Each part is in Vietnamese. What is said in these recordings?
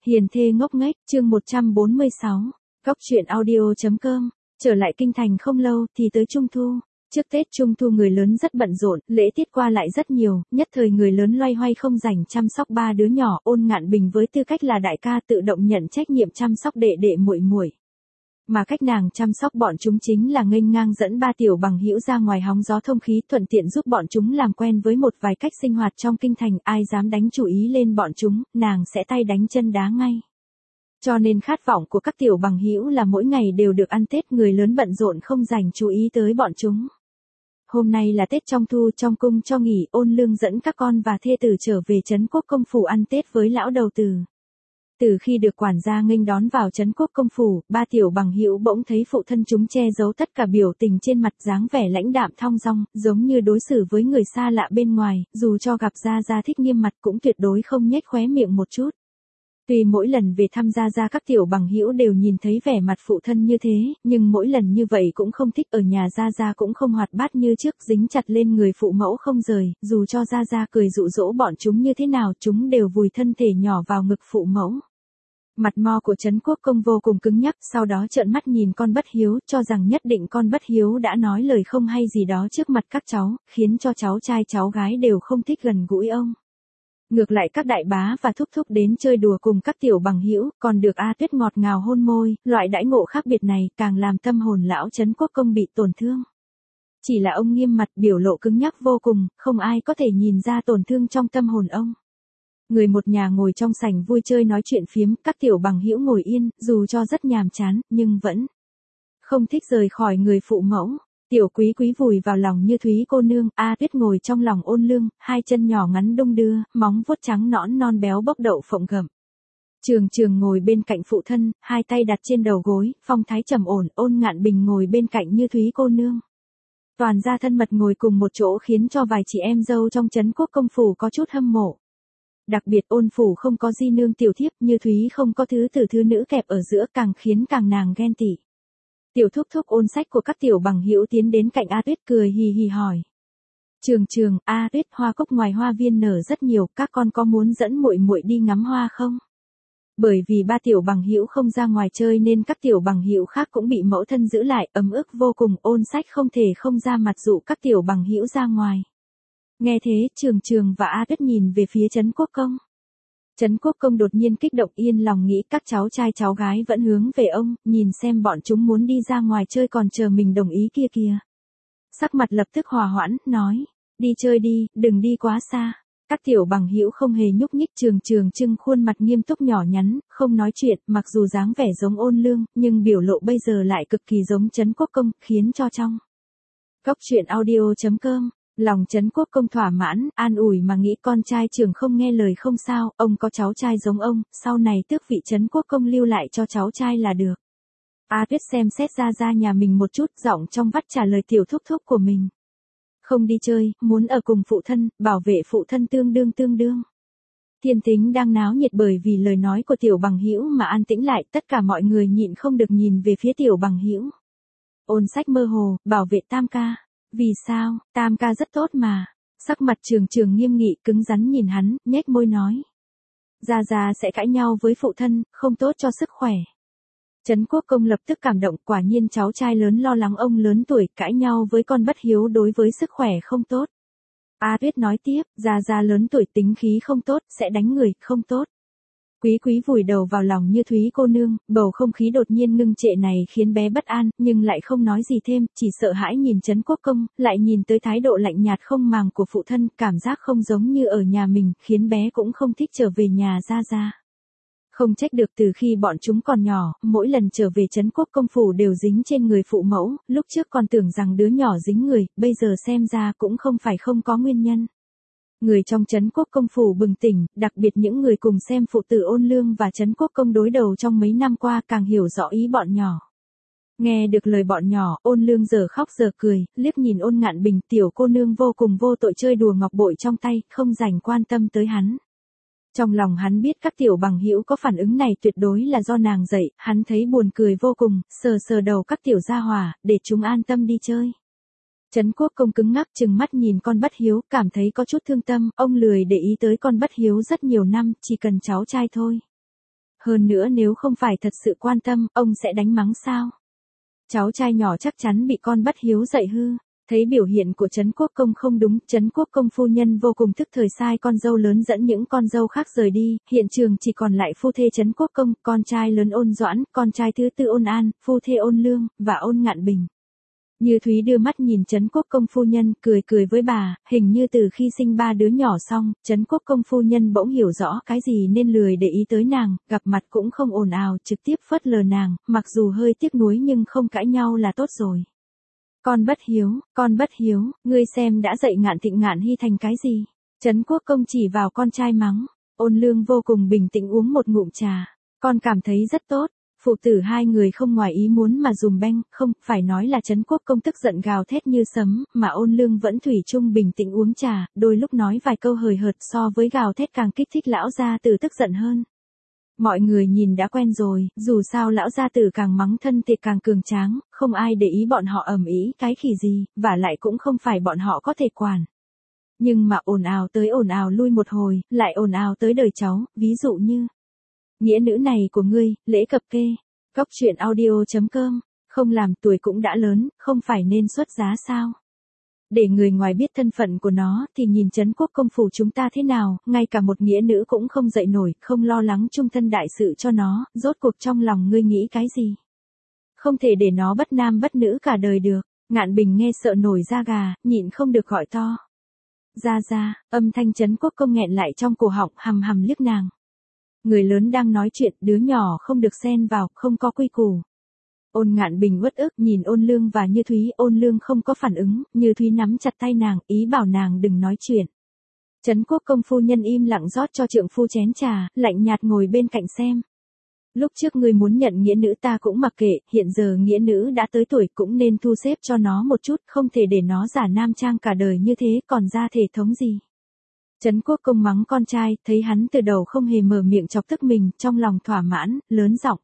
Hiền thê ngốc nghếch, chương 146, Góc truyện audio.com, trở lại kinh thành không lâu thì tới Trung Thu. Trước Tết Trung Thu người lớn rất bận rộn, lễ tiết qua lại rất nhiều, nhất thời người lớn loay hoay không rảnh chăm sóc ba đứa nhỏ. Ôn Ngạn Bình với tư cách là đại ca tự động nhận trách nhiệm chăm sóc đệ đệ muội muội. Mà cách nàng chăm sóc bọn chúng chính là nghênh ngang dẫn ba tiểu bằng hữu ra ngoài hóng gió thông khí, thuận tiện giúp bọn chúng làm quen với một vài cách sinh hoạt trong kinh thành. Ai dám đánh chủ ý lên bọn chúng, nàng sẽ tay đánh chân đá ngay. Cho nên khát vọng của các tiểu bằng hữu là mỗi ngày đều được ăn Tết, người lớn bận rộn không dành chú ý tới bọn chúng. Hôm nay là Tết Trong Thu, trong cung cho nghỉ, Ôn Lương dẫn các con và thê tử trở về Trấn Quốc Công phủ ăn Tết với lão đầu tử. Từ khi được quản gia nghênh đón vào Trấn Quốc Công phủ, ba tiểu bằng hữu bỗng thấy phụ thân chúng che giấu tất cả biểu tình trên mặt, dáng vẻ lãnh đạm thong dong, giống như đối xử với người xa lạ bên ngoài, dù cho gặp Gia thích nghiêm mặt cũng tuyệt đối không nhếch khóe miệng một chút. Tuy mỗi lần về thăm Gia các tiểu bằng hữu đều nhìn thấy vẻ mặt phụ thân như thế, nhưng mỗi lần như vậy cũng không thích. Ở nhà Gia cũng không hoạt bát như trước, dính chặt lên người phụ mẫu không rời, dù cho Gia cười dụ dỗ bọn chúng như thế nào, chúng đều vùi thân thể nhỏ vào ngực phụ mẫu. Mặt mo của Trấn Quốc Công vô cùng cứng nhắc, sau đó trợn mắt nhìn con bất hiếu, cho rằng nhất định con bất hiếu đã nói lời không hay gì đó trước mặt các cháu, khiến cho cháu trai cháu gái đều không thích gần gũi ông. Ngược lại các đại bá và thúc thúc đến chơi đùa cùng các tiểu bằng hữu, còn được A Tuyết ngọt ngào hôn môi, loại đãi ngộ khác biệt này càng làm tâm hồn lão Trấn Quốc Công bị tổn thương. Chỉ là ông nghiêm mặt, biểu lộ cứng nhắc vô cùng, không ai có thể nhìn ra tổn thương trong tâm hồn ông. Người một nhà ngồi trong sảnh vui chơi nói chuyện phiếm, các tiểu bằng hữu ngồi yên, dù cho rất nhàm chán, nhưng vẫn không thích rời khỏi người phụ mẫu. Tiểu Quý Quý vùi vào lòng Như Thúy cô nương, A Tuyết ngồi trong lòng Ôn Lương, hai chân nhỏ ngắn đung đưa, móng vuốt trắng nõn non béo bốc đậu phộng gặm. Trường ngồi bên cạnh phụ thân, hai tay đặt trên đầu gối, phong thái trầm ổn. Ôn Ngạn Bình ngồi bên cạnh Như Thúy cô nương. Toàn gia thân mật ngồi cùng một chỗ khiến cho vài chị em dâu trong Trấn Quốc Công phủ có chút hâm mộ. Đặc biệt Ôn phủ không có di nương tiểu thiếp, Như Thúy không có thứ tử thứ nữ kẹp ở giữa, càng khiến nàng ghen tị. Tiểu thúc thúc Ôn Sách của các tiểu bằng hữu tiến đến cạnh A Tuyết cười hì hì hỏi. Trường, A Tuyết, hoa cúc ngoài hoa viên nở rất nhiều, các con có muốn dẫn muội muội đi ngắm hoa không? Bởi vì ba tiểu bằng hữu không ra ngoài chơi nên các tiểu bằng hữu khác cũng bị mẫu thân giữ lại, ấm ức vô cùng. Ôn Sách không thể không ra mặt dụ các tiểu bằng hữu ra ngoài. Nghe thế, Trường và A Tuyết nhìn về phía Trấn Quốc Công. Trấn Quốc Công đột nhiên kích động, yên lòng nghĩ các cháu trai cháu gái vẫn hướng về ông, nhìn xem bọn chúng muốn đi ra ngoài chơi còn chờ mình đồng ý kia kìa. Sắc mặt lập tức hòa hoãn, nói, đi chơi đi, đừng đi quá xa. Các tiểu bằng hữu không hề nhúc nhích. Trường trưng khuôn mặt nghiêm túc nhỏ nhắn, không nói chuyện, mặc dù dáng vẻ giống Ôn Lương, nhưng biểu lộ bây giờ lại cực kỳ giống Trấn Quốc Công, khiến cho trong Góc truyện audio.com, lòng Trấn Quốc Công thỏa mãn, an ủi mà nghĩ con trai trưởng không nghe lời không sao, ông có cháu trai giống ông, sau này tước vị Trấn Quốc Công lưu lại cho cháu trai là được. A Tuyết xem xét ra nhà mình một chút, giọng trong vắt trả lời tiểu thúc thúc của mình. Không đi chơi, muốn ở cùng phụ thân, bảo vệ phụ thân tương đương. Thiên tính đang náo nhiệt bởi vì lời nói của tiểu bằng hữu mà an tĩnh lại, tất cả mọi người nhịn không được nhìn về phía tiểu bằng hữu. Ôn Sách mơ hồ, bảo vệ Tam ca. Vì sao, Tam ca rất tốt mà. Sắc mặt Trường nghiêm nghị, cứng rắn nhìn hắn, nhếch môi nói. Gia sẽ cãi nhau với phụ thân, không tốt cho sức khỏe. Trấn Quốc Công lập tức cảm động, quả nhiên cháu trai lớn lo lắng ông lớn tuổi, cãi nhau với con bất hiếu đối với sức khỏe không tốt. A Tuyết nói tiếp, Gia lớn tuổi tính khí không tốt, sẽ đánh người, không tốt. Quý vùi đầu vào lòng Như Thúy cô nương, bầu không khí đột nhiên ngưng trệ này khiến bé bất an, nhưng lại không nói gì thêm, chỉ sợ hãi nhìn Trấn Quốc Công, lại nhìn tới thái độ lạnh nhạt không màng của phụ thân, cảm giác không giống như ở nhà mình, khiến bé cũng không thích trở về nhà Gia. Không trách được, từ khi bọn chúng còn nhỏ, mỗi lần trở về Trấn Quốc Công phủ đều dính trên người phụ mẫu, lúc trước còn tưởng rằng đứa nhỏ dính người, bây giờ xem ra cũng không phải không có nguyên nhân. Người trong Trấn Quốc Công phủ bừng tỉnh, đặc biệt những người cùng xem phụ tử Ôn Lương và Trấn Quốc Công đối đầu trong mấy năm qua càng hiểu rõ ý bọn nhỏ. Nghe được lời bọn nhỏ, Ôn Lương giờ khóc giờ cười, liếc nhìn Ôn Ngạn Bình, tiểu cô nương vô cùng vô tội chơi đùa ngọc bội trong tay, không dành quan tâm tới hắn. Trong lòng hắn biết các tiểu bằng hữu có phản ứng này tuyệt đối là do nàng dạy, hắn thấy buồn cười vô cùng, sờ đầu các tiểu gia hỏa, để chúng an tâm đi chơi. Trấn Quốc Công cứng ngắc chừng mắt nhìn con bất hiếu, cảm thấy có chút thương tâm, ông lười để ý tới con bất hiếu rất nhiều năm, chỉ cần cháu trai thôi. Hơn nữa nếu không phải thật sự quan tâm, ông sẽ đánh mắng sao? Cháu trai nhỏ chắc chắn bị con bất hiếu dạy hư. Thấy biểu hiện của Trấn Quốc Công không đúng, Trấn Quốc Công phu nhân vô cùng tức thời sai con dâu lớn dẫn những con dâu khác rời đi, hiện trường chỉ còn lại phu thê Trấn Quốc Công, con trai lớn Ôn Doãn, con trai thứ tư Ôn An, phu thê Ôn Lương, và Ôn Ngạn Bình. Như Thúy đưa mắt nhìn Trấn Quốc Công phu nhân, cười cười với bà, hình như từ khi sinh ba đứa nhỏ xong, Trấn Quốc Công phu nhân bỗng hiểu rõ cái gì nên lười để ý tới nàng, gặp mặt cũng không ồn ào, trực tiếp phớt lờ nàng, mặc dù hơi tiếc nuối nhưng không cãi nhau là tốt rồi. Con bất hiếu, ngươi xem đã dạy Ngạn Thịnh Ngạn Hy thành cái gì? Trấn Quốc Công chỉ vào con trai mắng. Ôn Lương vô cùng bình tĩnh uống một ngụm trà. Con cảm thấy rất tốt. Phụ tử hai người không ngoài ý muốn mà dùm beng, không, phải nói là Trấn Quốc Công tức giận gào thét như sấm, mà Ôn Lương vẫn thủy chung bình tĩnh uống trà, đôi lúc nói vài câu hời hợt so với gào thét càng kích thích lão gia tử tức giận hơn. Mọi người nhìn đã quen rồi, dù sao lão gia tử càng mắng thân thì càng cường tráng, không ai để ý bọn họ ầm ĩ cái khỉ gì, và lại cũng không phải bọn họ có thể quản. Nhưng mà ồn ào tới ồn ào lui một hồi, lại ồn ào tới đời cháu, ví dụ như nghĩa nữ này của ngươi, lễ cập kê. Góc truyện audio.com, không làm tuổi cũng đã lớn, không phải nên xuất giá sao? Để người ngoài biết thân phận của nó thì nhìn Trấn Quốc Công phủ chúng ta thế nào, ngay cả một nghĩa nữ cũng không dậy nổi, không lo lắng chung thân đại sự cho nó, rốt cuộc trong lòng ngươi nghĩ cái gì? Không thể để nó bất nam bất nữ cả đời được. Ngạn Bình nghe sợ nổi da gà, nhịn không được gọi to. Ra, âm thanh Trấn Quốc Công nghẹn lại trong cổ họng, hầm hầm liếc nàng. Người lớn đang nói chuyện, đứa nhỏ không được xen vào, không có quy củ. Ôn Ngạn Bình uất ức nhìn Ôn Lương và Như Thúy, Ôn Lương không có phản ứng, Như Thúy nắm chặt tay nàng, ý bảo nàng đừng nói chuyện. Trấn Quốc Công phu nhân im lặng rót cho trượng phu chén trà, lạnh nhạt ngồi bên cạnh xem. Lúc trước ngươi muốn nhận nghĩa nữ ta cũng mặc kệ, hiện giờ nghĩa nữ đã tới tuổi cũng nên thu xếp cho nó một chút, không thể để nó giả nam trang cả đời như thế, còn ra thể thống gì. Trấn Quốc Công mắng con trai, thấy hắn từ đầu không hề mở miệng chọc tức mình, trong lòng thỏa mãn, lớn giọng.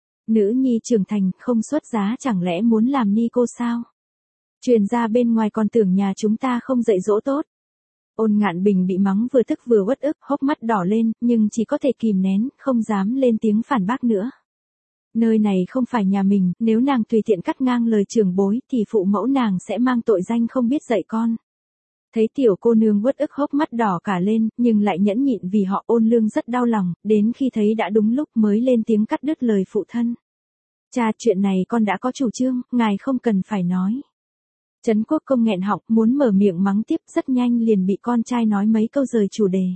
Nữ nhi trưởng thành, không xuất giá chẳng lẽ muốn làm ni cô sao? Truyền ra bên ngoài còn tưởng nhà chúng ta không dạy dỗ tốt. Ôn Ngạn Bình bị mắng vừa tức vừa uất ức, hốc mắt đỏ lên, nhưng chỉ có thể kìm nén, không dám lên tiếng phản bác nữa. Nơi này không phải nhà mình, nếu nàng tùy tiện cắt ngang lời trưởng bối thì phụ mẫu nàng sẽ mang tội danh không biết dạy con. Thấy tiểu cô nương uất ức hốc mắt đỏ cả lên, nhưng lại nhẫn nhịn vì họ. Ôn Lương rất đau lòng, đến khi thấy đã đúng lúc mới lên tiếng cắt đứt lời phụ thân. Cha, chuyện này con đã có chủ trương, ngài không cần phải nói. Trấn Quốc Công nghẹn họng muốn mở miệng mắng tiếp, rất nhanh liền bị con trai nói mấy câu rời chủ đề.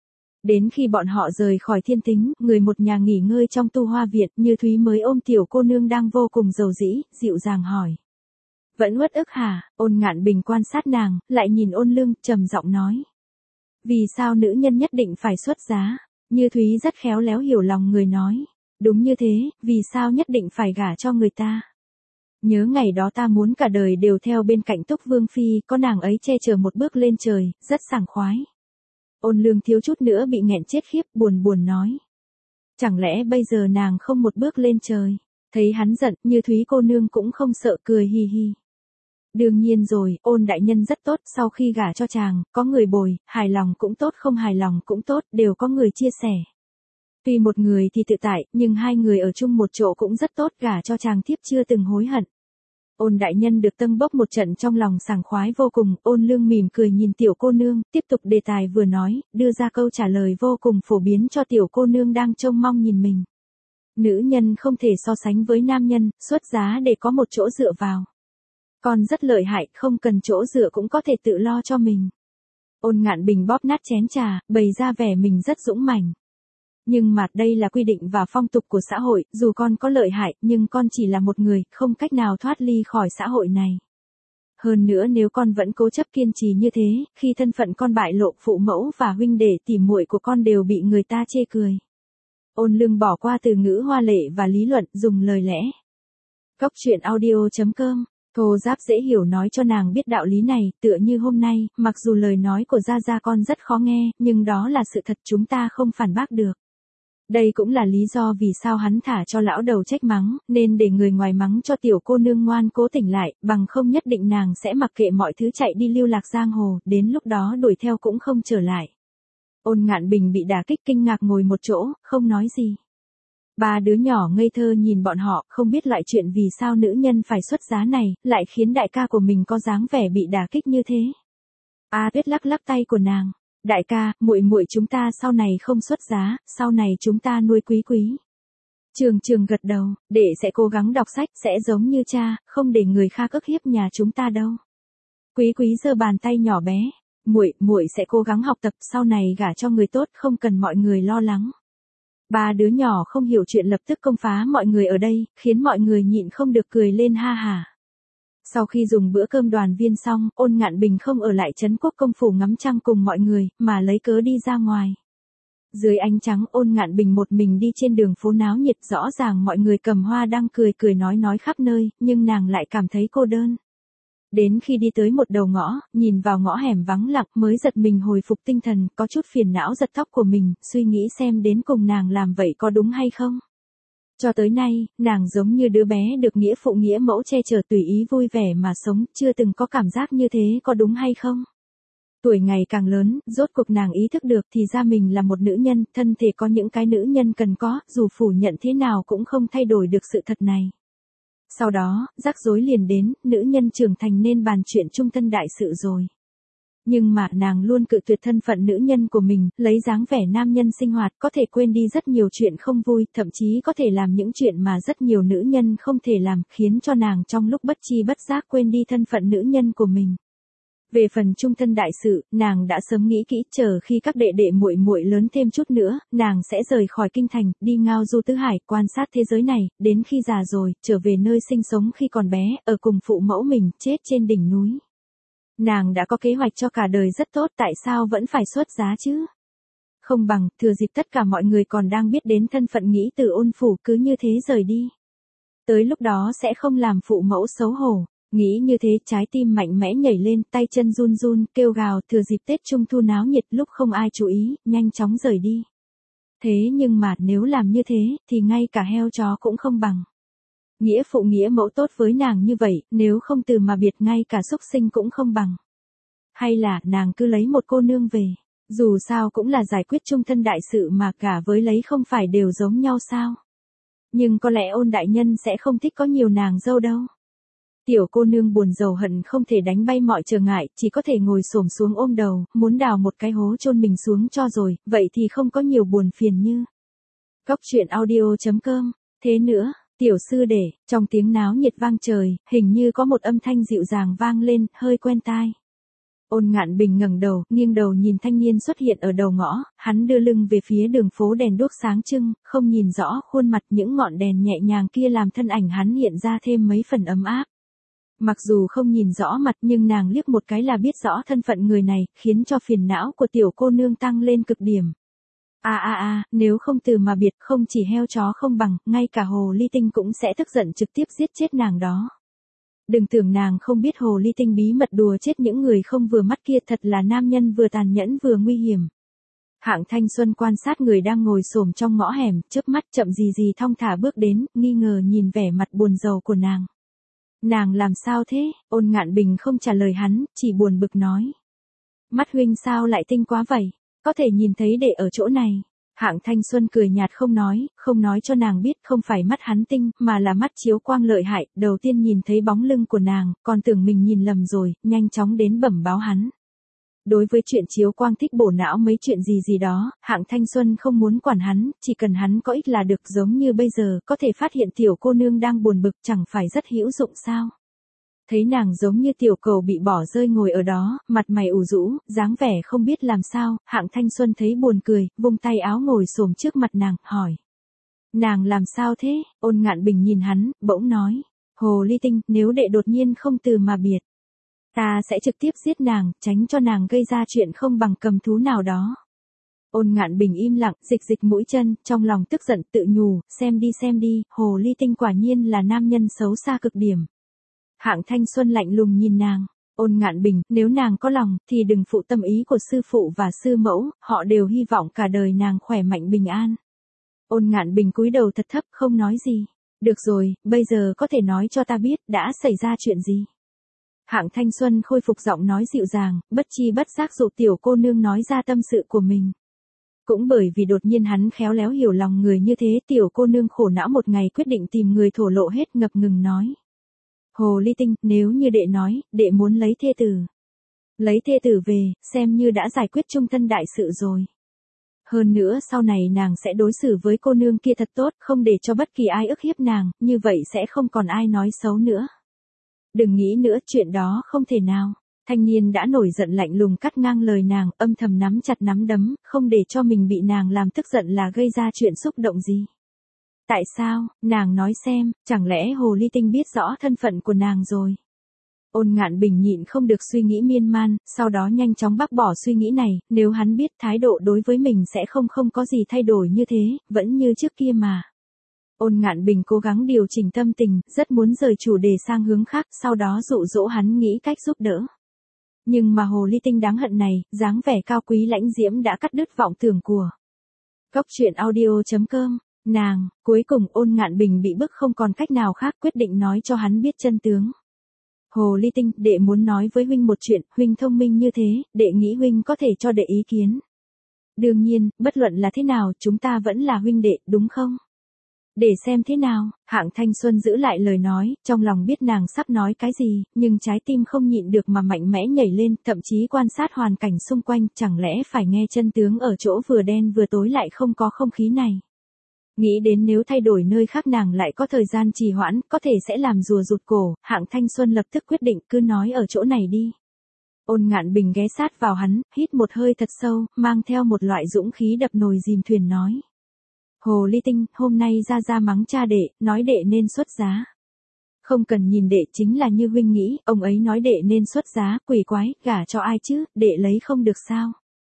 Đến khi bọn họ rời khỏi Thiên Tính, người một nhà nghỉ ngơi trong tu hoa viện, Như Thúy mới ôm tiểu cô nương đang vô cùng dầu dĩ, dịu dàng hỏi. Vẫn uất ức hả? Ôn Ngạn Bình quan sát nàng, lại nhìn Ôn Lương, trầm giọng nói. Vì sao nữ nhân nhất định phải xuất giá? Như Thúy rất khéo léo hiểu lòng người nói. Đúng như thế, vì sao nhất định phải gả cho người ta? Nhớ ngày đó ta muốn cả đời đều theo bên cạnh Túc Vương Phi, có nàng ấy che chở một bước lên trời, rất sảng khoái. Ôn Lương thiếu chút nữa bị nghẹn chết khiếp, buồn nói. Chẳng lẽ bây giờ nàng không một bước lên trời? Thấy hắn giận, Như Thúy cô nương cũng không sợ, cười hi hi. Đương nhiên rồi, Ôn đại nhân rất tốt, sau khi gả cho chàng, có người bồi, hài lòng cũng tốt không hài lòng cũng tốt, đều có người chia sẻ. Tuy một người thì tự tại, nhưng hai người ở chung một chỗ cũng rất tốt, gả cho chàng thiếp chưa từng hối hận. Ôn đại nhân được tâng bốc một trận trong lòng sảng khoái vô cùng. Ôn Lương mỉm cười nhìn tiểu cô nương, tiếp tục đề tài vừa nói, đưa ra câu trả lời vô cùng phổ biến cho tiểu cô nương đang trông mong nhìn mình. Nữ nhân không thể so sánh với nam nhân, xuất giá để có một chỗ dựa vào. Con rất lợi hại, không cần chỗ dựa cũng có thể tự lo cho mình. Ôn Ngạn Bình bóp nát chén trà, bày ra vẻ mình rất dũng mãnh. Nhưng mà đây là quy định và phong tục của xã hội, dù con có lợi hại, nhưng con chỉ là một người, không cách nào thoát ly khỏi xã hội này. Hơn nữa nếu con vẫn cố chấp kiên trì như thế, khi thân phận con bại lộ, phụ mẫu và huynh đệ tỉ muội của con đều bị người ta chê cười. Ôn Lương bỏ qua từ ngữ hoa lệ và lý luận, dùng lời lẽ. Góc truyện audio.com, thô giáp dễ hiểu nói cho nàng biết đạo lý này, tựa như hôm nay, mặc dù lời nói của Gia con rất khó nghe, nhưng đó là sự thật, chúng ta không phản bác được. Đây cũng là lý do vì sao hắn thả cho lão đầu trách mắng, nên để người ngoài mắng cho tiểu cô nương ngoan cố tỉnh lại, bằng không nhất định nàng sẽ mặc kệ mọi thứ chạy đi lưu lạc giang hồ, đến lúc đó đuổi theo cũng không trở lại. Ôn Ngạn Bình bị đả kích kinh ngạc ngồi một chỗ, không nói gì. Ba đứa nhỏ ngây thơ nhìn bọn họ, không biết loại chuyện vì sao nữ nhân phải xuất giá này, lại khiến đại ca của mình có dáng vẻ bị đả kích như thế. A Tuyết lắc lắc tay của nàng. Đại ca, muội muội chúng ta sau này không xuất giá, sau này chúng ta nuôi Quý Quý. Trường Trường gật đầu, đệ sẽ cố gắng đọc sách, sẽ giống như cha, không để người khác ức hiếp nhà chúng ta đâu. Quý Quý giơ bàn tay nhỏ bé, muội sẽ cố gắng học tập, sau này gả cho người tốt, không cần mọi người lo lắng. Ba đứa nhỏ không hiểu chuyện lập tức công phá mọi người ở đây, khiến mọi người nhịn không được cười lên ha hả. Sau khi dùng bữa cơm đoàn viên xong, Ôn Ngạn Bình không ở lại trấn Quốc công phủ ngắm trăng cùng mọi người, mà lấy cớ đi ra ngoài. Dưới ánh trắng, Ôn Ngạn Bình một mình đi trên đường phố náo nhiệt, rõ ràng mọi người cầm hoa đang cười nói khắp nơi, nhưng nàng lại cảm thấy cô đơn. Đến khi đi tới một đầu ngõ, nhìn vào ngõ hẻm vắng lặng mới giật mình hồi phục tinh thần, có chút phiền não giật tóc của mình, suy nghĩ xem đến cùng nàng làm vậy có đúng hay không. Cho tới nay, nàng giống như đứa bé được nghĩa phụ nghĩa mẫu che chở tùy ý vui vẻ mà sống, chưa từng có cảm giác như thế có đúng hay không. Tuổi ngày càng lớn, rốt cuộc nàng ý thức được thì ra mình là một nữ nhân, thân thể có những cái nữ nhân cần có, dù phủ nhận thế nào cũng không thay đổi được sự thật này. Sau đó, rắc rối liền đến, nữ nhân trưởng thành nên bàn chuyện chung thân đại sự rồi. Nhưng mà nàng luôn cự tuyệt thân phận nữ nhân của mình, lấy dáng vẻ nam nhân sinh hoạt, có thể quên đi rất nhiều chuyện không vui, thậm chí có thể làm những chuyện mà rất nhiều nữ nhân không thể làm, khiến cho nàng trong lúc bất chi bất giác quên đi thân phận nữ nhân của mình. Về phần chung thân đại sự, nàng đã sớm nghĩ kỹ, chờ khi các đệ đệ muội muội lớn thêm chút nữa, nàng sẽ rời khỏi kinh thành, đi ngao du tứ hải, quan sát thế giới này, đến khi già rồi, trở về nơi sinh sống khi còn bé, ở cùng phụ mẫu mình, chết trên đỉnh núi. Nàng đã có kế hoạch cho cả đời rất tốt, tại sao vẫn phải xuất giá chứ? Không bằng, thừa dịp tất cả mọi người còn đang biết đến thân phận nghĩ từ Ôn phủ cứ như thế rời đi. Tới lúc đó sẽ không làm phụ mẫu xấu hổ. Nghĩ như thế, trái tim mạnh mẽ nhảy lên, tay chân run run, kêu gào, thừa dịp Tết Trung Thu náo nhiệt lúc không ai chú ý, nhanh chóng rời đi. Thế nhưng mà nếu làm như thế, thì ngay cả heo chó cũng không bằng. Nghĩa phụ nghĩa mẫu tốt với nàng như vậy, nếu không từ mà biệt ngay cả súc sinh cũng không bằng. Hay là nàng cứ lấy một cô nương về, dù sao cũng là giải quyết chung thân đại sự mà cả với lấy không phải đều giống nhau sao. Nhưng có lẽ Ôn đại nhân sẽ không thích có nhiều nàng dâu đâu. Tiểu cô nương buồn rầu hận không thể đánh bay mọi trở ngại, chỉ có thể ngồi xổm xuống ôm đầu, muốn đào một cái hố chôn mình xuống cho rồi, vậy thì không có nhiều buồn phiền như. Góc truyện audio.com. Thế nữa, tiểu sư đệ, trong tiếng náo nhiệt vang trời, hình như có một âm thanh dịu dàng vang lên, hơi quen tai. Ôn Ngạn Bình ngẩng đầu, nghiêng đầu nhìn thanh niên xuất hiện ở đầu ngõ, hắn đưa lưng về phía đường phố đèn đuốc sáng trưng, không nhìn rõ khuôn mặt, những ngọn đèn nhẹ nhàng kia làm thân ảnh hắn hiện ra thêm mấy phần ấm áp. Mặc dù không nhìn rõ mặt nhưng nàng liếc một cái là biết rõ thân phận người này, khiến cho phiền não của tiểu cô nương tăng lên cực điểm. Nếu không từ mà biệt, không chỉ heo chó không bằng, ngay cả hồ ly tinh cũng sẽ tức giận trực tiếp giết chết nàng đó. Đừng tưởng nàng không biết hồ ly tinh bí mật đùa chết những người không vừa mắt kia, thật là nam nhân vừa tàn nhẫn vừa nguy hiểm. Hạng Thanh Xuân quan sát người đang ngồi xổm trong ngõ hẻm, chớp mắt chậm gì thong thả bước đến, nghi ngờ nhìn vẻ mặt buồn rầu của nàng. Nàng làm sao thế? Ôn Ngạn Bình không trả lời hắn, chỉ buồn bực nói. Mắt huynh sao lại tinh quá vậy? Có thể nhìn thấy đệ ở chỗ này. Hạng Thanh Xuân cười nhạt không nói cho nàng biết không phải mắt hắn tinh, mà là mắt chiếu quang lợi hại, đầu tiên nhìn thấy bóng lưng của nàng, còn tưởng mình nhìn lầm rồi, nhanh chóng đến bẩm báo hắn. Đối với chuyện chiếu quang thích bổ não mấy chuyện gì đó, Hạng Thanh Xuân không muốn quản hắn, chỉ cần hắn có ích là được, giống như bây giờ, có thể phát hiện tiểu cô nương đang buồn bực chẳng phải rất hữu dụng sao. Thấy nàng giống như tiểu cầu bị bỏ rơi ngồi ở đó, mặt mày ủ rũ, dáng vẻ không biết làm sao, Hạng Thanh Xuân thấy buồn cười, vung tay áo ngồi xổm trước mặt nàng, hỏi. Nàng làm sao thế? Ôn Ngạn Bình nhìn hắn, bỗng nói. Hồ ly tinh, nếu đệ đột nhiên không từ mà biệt, ta sẽ trực tiếp giết nàng, tránh cho nàng gây ra chuyện không bằng cầm thú nào đó. Ôn Ngạn Bình im lặng, dịch mũi chân, trong lòng tức giận tự nhủ, xem đi, hồ ly tinh quả nhiên là nam nhân xấu xa cực điểm. Hạng Thanh Xuân lạnh lùng nhìn nàng. Ôn Ngạn Bình, nếu nàng có lòng, thì đừng phụ tâm ý của sư phụ và sư mẫu, họ đều hy vọng cả đời nàng khỏe mạnh bình an. Ôn Ngạn Bình cúi đầu thật thấp không nói gì. Được rồi, bây giờ có thể nói cho ta biết, đã xảy ra chuyện gì? Hạng Thanh Xuân khôi phục giọng nói dịu dàng, bất chi bất giác dụ tiểu cô nương nói ra tâm sự của mình. Cũng bởi vì đột nhiên hắn khéo léo hiểu lòng người như thế, tiểu cô nương khổ não một ngày quyết định tìm người thổ lộ hết, ngập ngừng nói. Hồ ly tinh, nếu như đệ nói, đệ muốn lấy thê tử. Lấy thê tử về, xem như đã giải quyết chung thân đại sự rồi. Hơn nữa sau này nàng sẽ đối xử với cô nương kia thật tốt, không để cho bất kỳ ai ức hiếp nàng, như vậy sẽ không còn ai nói xấu nữa. Đừng nghĩ nữa, chuyện đó không thể nào. Thanh niên đã nổi giận lạnh lùng cắt ngang lời nàng, âm thầm nắm chặt nắm đấm, không để cho mình bị nàng làm tức giận là gây ra chuyện xúc động gì. Tại sao, nàng nói xem, chẳng lẽ hồ ly tinh biết rõ thân phận của nàng rồi. Ôn Ngạn Bình nhịn không được suy nghĩ miên man, sau đó nhanh chóng bác bỏ suy nghĩ này, nếu hắn biết thái độ đối với mình sẽ không có gì thay đổi như thế, vẫn như trước kia mà. Ôn Ngạn Bình cố gắng điều chỉnh tâm tình, rất muốn rời chủ đề sang hướng khác, sau đó dụ dỗ hắn nghĩ cách giúp đỡ. Nhưng mà hồ ly tinh đáng hận này, dáng vẻ cao quý lãnh diễm đã cắt đứt vọng tưởng của. Góc truyện audio.com, nàng, cuối cùng Ôn Ngạn Bình bị bức không còn cách nào khác, quyết định nói cho hắn biết chân tướng. Hồ ly tinh, đệ muốn nói với huynh một chuyện, huynh thông minh như thế, đệ nghĩ huynh có thể cho đệ ý kiến. Đương nhiên, bất luận là thế nào, chúng ta vẫn là huynh đệ, đúng không? Để xem thế nào, Hạng Thanh Xuân giữ lại lời nói, trong lòng biết nàng sắp nói cái gì, nhưng trái tim không nhịn được mà mạnh mẽ nhảy lên, thậm chí quan sát hoàn cảnh xung quanh, chẳng lẽ phải nghe chân tướng ở chỗ vừa đen vừa tối lại không có không khí này. Nghĩ đến nếu thay đổi nơi khác nàng lại có thời gian trì hoãn, có thể sẽ làm rùa rụt cổ, Hạng Thanh Xuân lập tức quyết định cứ nói ở chỗ này đi. Ôn Ngạn Bình ghé sát vào hắn, hít một hơi thật sâu, mang theo một loại dũng khí đập nồi dìm thuyền nói. Hồ ly tinh, hôm nay ra mắng cha đệ, nói đệ nên xuất giá. Không cần nhìn đệ, chính là như huynh nghĩ, ông ấy nói đệ nên xuất giá, quỷ quái, gả cho ai chứ, đệ lấy không được sao.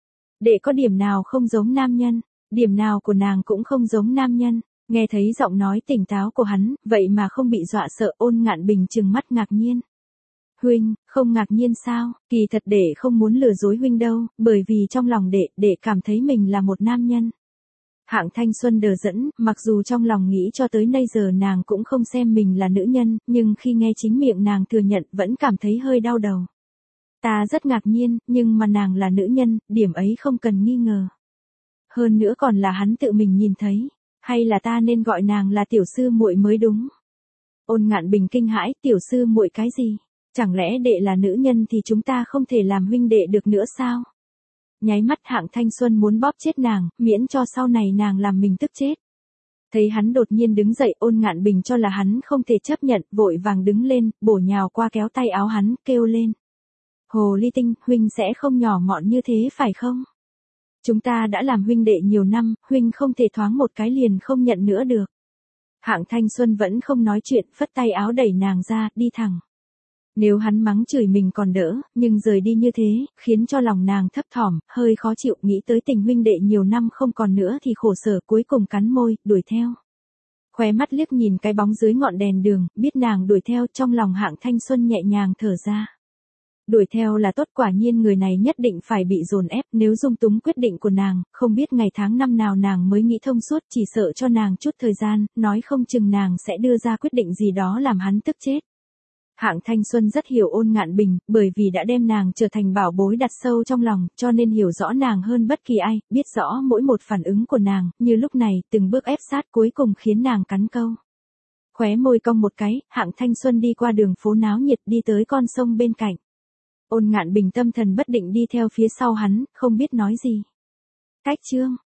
Đệ có điểm nào không giống nam nhân, điểm nào của nàng cũng không giống nam nhân. Nghe thấy giọng nói tỉnh táo của hắn, vậy mà không bị dọa sợ, Ôn Ngạn Bình trừng mắt ngạc nhiên. Huynh, không ngạc nhiên sao, kỳ thật đệ không muốn lừa dối huynh đâu, bởi vì trong lòng đệ cảm thấy mình là một nam nhân. Hạng Thanh Xuân đờ dẫn, mặc dù trong lòng nghĩ cho tới nay giờ nàng cũng không xem mình là nữ nhân, nhưng khi nghe chính miệng nàng thừa nhận vẫn cảm thấy hơi đau đầu. Ta rất ngạc nhiên, nhưng mà nàng là nữ nhân, điểm ấy không cần nghi ngờ. Hơn nữa còn là hắn tự mình nhìn thấy, hay là ta nên gọi nàng là tiểu sư muội mới đúng. Ôn Ngạn Bình kinh hãi, tiểu sư muội cái gì? Chẳng lẽ đệ là nữ nhân thì chúng ta không thể làm huynh đệ được nữa sao? Nháy mắt Hạng Thanh Xuân muốn bóp chết nàng, miễn cho sau này nàng làm mình tức chết. Thấy hắn đột nhiên đứng dậy, Ôn Ngạn Bình cho là hắn không thể chấp nhận, vội vàng đứng lên, bổ nhào qua kéo tay áo hắn, kêu lên. Hồ ly tinh, huynh sẽ không nhỏ mọn như thế phải không? Chúng ta đã làm huynh đệ nhiều năm, huynh không thể thoáng một cái liền không nhận nữa được. Hạng Thanh Xuân vẫn không nói chuyện, phất tay áo đẩy nàng ra, đi thẳng. Nếu hắn mắng chửi mình còn đỡ, nhưng rời đi như thế, khiến cho lòng nàng thấp thỏm, hơi khó chịu, nghĩ tới tình huynh đệ nhiều năm không còn nữa thì khổ sở, cuối cùng cắn môi, đuổi theo. Khóe mắt liếc nhìn cái bóng dưới ngọn đèn đường, biết nàng đuổi theo, trong lòng Hạng Thanh Xuân nhẹ nhàng thở ra. Đuổi theo là tốt, quả nhiên người này nhất định phải bị dồn ép, nếu dung túng quyết định của nàng, không biết ngày tháng năm nào nàng mới nghĩ thông suốt, chỉ sợ cho nàng chút thời gian, nói không chừng nàng sẽ đưa ra quyết định gì đó làm hắn tức chết. Hạng Thanh Xuân rất hiểu Ôn Ngạn Bình, bởi vì đã đem nàng trở thành bảo bối đặt sâu trong lòng, cho nên hiểu rõ nàng hơn bất kỳ ai, biết rõ mỗi một phản ứng của nàng, như lúc này, từng bước ép sát cuối cùng khiến nàng cắn câu. Khóe môi cong một cái, Hạng Thanh Xuân đi qua đường phố náo nhiệt đi tới con sông bên cạnh. Ôn Ngạn Bình tâm thần bất định đi theo phía sau hắn, không biết nói gì. Cách chương